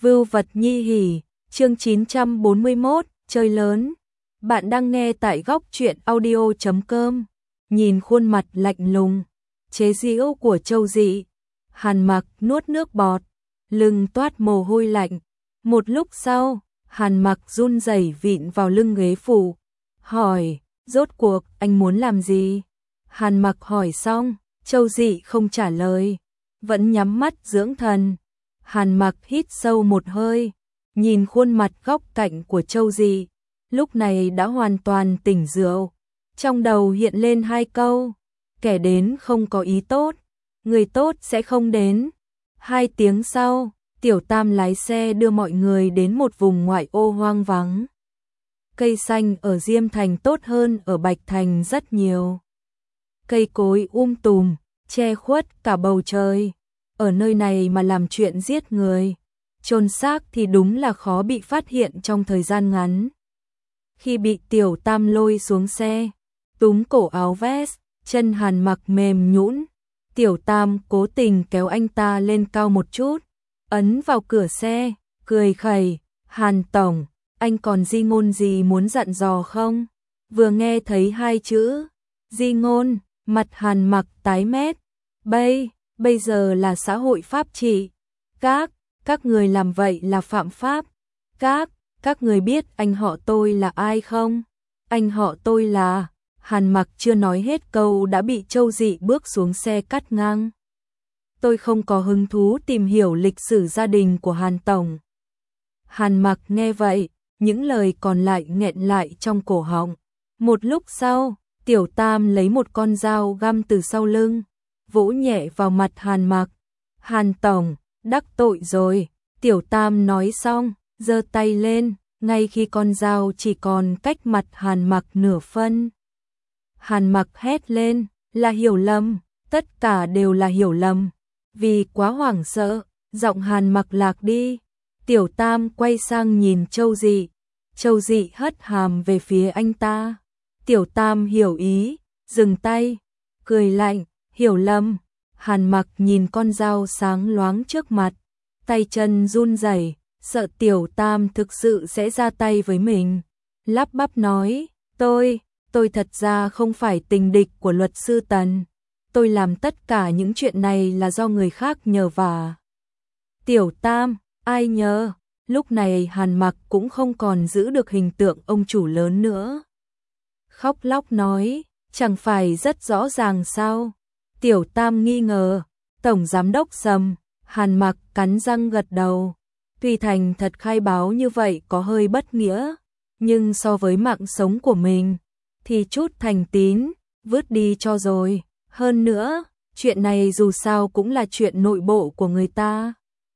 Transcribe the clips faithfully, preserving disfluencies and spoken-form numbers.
Vưu vật nhi hỉ, chương chín trăm bốn mươi mốt, chơi lớn. Bạn đang nghe tại góc truyện audio chấm com. Nhìn khuôn mặt lạnh lùng, chế giễu của Châu Dị, Hàn Mặc nuốt nước bọt, lưng toát mồ hôi lạnh. Một lúc sau, Hàn Mặc run rẩy vịn vào lưng ghế phụ, hỏi, rốt cuộc anh muốn làm gì? Hàn Mặc hỏi xong, Châu Dị không trả lời, vẫn nhắm mắt dưỡng thần. Hàn Mặc hít sâu một hơi, nhìn khuôn mặt góc cạnh của Châu Dị, lúc này đã hoàn toàn tỉnh rượu. Trong đầu hiện lên hai câu, kẻ đến không có ý tốt, người tốt sẽ không đến. Hai tiếng sau, Tiểu Tam lái xe đưa mọi người đến một vùng ngoại ô hoang vắng. Cây xanh ở Diêm Thành tốt hơn ở Bạch Thành rất nhiều. Cây cối um tùm, che khuất cả bầu trời. Ở nơi này mà làm chuyện giết người, chôn xác thì đúng là khó bị phát hiện trong thời gian ngắn. Khi bị Tiểu Tam lôi xuống xe, túm cổ áo vest, chân Hàn Mặc mềm nhũn, Tiểu Tam cố tình kéo anh ta lên cao một chút, ấn vào cửa xe, cười khẩy, Hàn tổng, anh còn di ngôn gì muốn dặn dò không? Vừa nghe thấy hai chữ, di ngôn, mặt Hàn Mặc tái mét, bây, bây giờ là xã hội pháp trị, các, các người làm vậy là phạm pháp, các, các người biết anh họ tôi là ai không? Anh họ tôi là, Hàn Mặc chưa nói hết câu đã bị Châu Dị bước xuống xe cắt ngang. Tôi không có hứng thú tìm hiểu lịch sử gia đình của Hàn tổng. Hàn Mặc nghe vậy, những lời còn lại nghẹn lại trong cổ họng. Một lúc sau, Tiểu Tam lấy một con dao găm từ sau lưng, vỗ nhẹ vào mặt Hàn Mặc. Hàn tổng, đắc tội rồi. Tiểu Tam nói xong, giơ tay lên, ngay khi con dao chỉ còn cách mặt Hàn Mặc nửa phân. Hàn Mặc hét lên, là hiểu lầm, tất cả đều là hiểu lầm. Vì quá hoảng sợ, giọng Hàn Mặc lạc đi. Tiểu Tam quay sang nhìn Châu Dị, Châu Dị hất hàm về phía anh ta. Tiểu Tam hiểu ý, dừng tay, cười lạnh, hiểu lầm. Hàn Mặc nhìn con dao sáng loáng trước mặt, tay chân run rẩy, sợ Tiểu Tam thực sự sẽ ra tay với mình. Lắp bắp nói, tôi, tôi thật ra không phải tình địch của luật sư Tần. Tôi làm tất cả những chuyện này là do người khác nhờ vả. Tiểu Tam, ai nhờ? Lúc này Hàn Mặc cũng không còn giữ được hình tượng ông chủ lớn nữa. Khóc lóc nói, chẳng phải rất rõ ràng sao? Tiểu Tam nghi ngờ, tổng giám đốc Sầm. Hàn Mặc cắn răng gật đầu. Tuy thành thật khai báo như vậy có hơi bất nghĩa, nhưng so với mạng sống của mình, thì chút thành tín, vứt đi cho rồi. Hơn nữa, chuyện này dù sao cũng là chuyện nội bộ của người ta.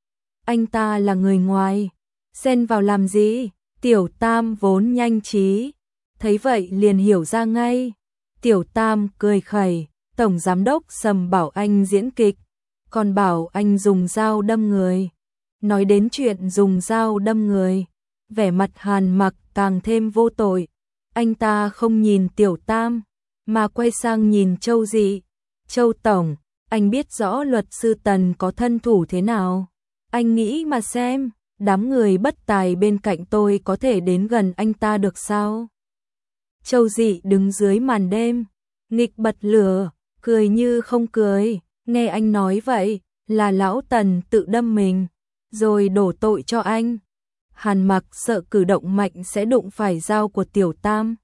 Anh ta là người ngoài, xen vào làm gì? Tiểu Tam vốn nhanh trí, thấy vậy liền hiểu ra ngay. Tiểu Tam cười khẩy, tổng giám đốc Sầm bảo anh diễn kịch, còn bảo anh dùng dao đâm người. Nói đến chuyện dùng dao đâm người, vẻ mặt Hàn Mặc càng thêm vô tội. Anh ta không nhìn Tiểu Tam, mà quay sang nhìn Châu Dị. Châu tổng, anh biết rõ luật sư Tần có thân thủ thế nào. Anh nghĩ mà xem, đám người bất tài bên cạnh tôi có thể đến gần anh ta được sao? Châu Dị đứng dưới màn đêm, nghịch bật lửa, cười như không cười. Nghe anh nói vậy, là lão Tần tự đâm mình, rồi đổ tội cho anh. Hàn Mặc sợ cử động mạnh sẽ đụng phải dao của Tiểu Tam.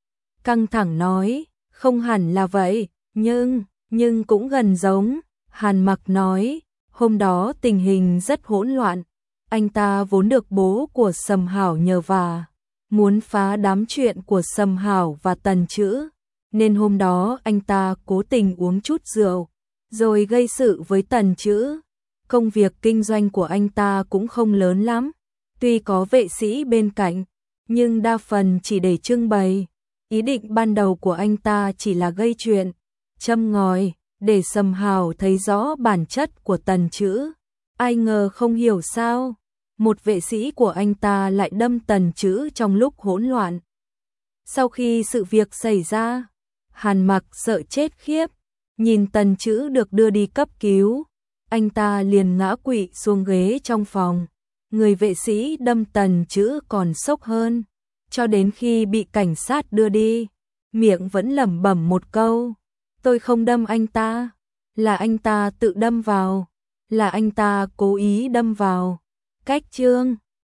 Căng thẳng nói, không hẳn là vậy, nhưng, nhưng cũng gần giống. Hàn Mặc nói, hôm đó tình hình rất hỗn loạn. Anh ta vốn được bố của Sầm Hảo nhờ vả, muốn phá đám chuyện của Sầm Hảo và Tần Chữ. Nên hôm đó anh ta cố tình uống chút rượu, rồi gây sự với Tần Chữ. Công việc kinh doanh của anh ta cũng không lớn lắm, tuy có vệ sĩ bên cạnh, nhưng đa phần chỉ để trưng bày. Ý định ban đầu của anh ta chỉ là gây chuyện, châm ngòi, để Sầm Hảo thấy rõ bản chất của Tần Chữ. Ai ngờ không hiểu sao, một vệ sĩ của anh ta lại đâm Tần Chữ trong lúc hỗn loạn. Sau khi sự việc xảy ra, Hàn Mặc sợ chết khiếp, nhìn Tần Chữ được đưa đi cấp cứu, anh ta liền ngã quỵ xuống ghế trong phòng, người vệ sĩ đâm Tần Chữ còn sốc hơn, cho đến khi bị cảnh sát đưa đi, miệng vẫn lẩm bẩm một câu, tôi không đâm anh ta, là anh ta tự đâm vào, là anh ta cố ý đâm vào. Cách chương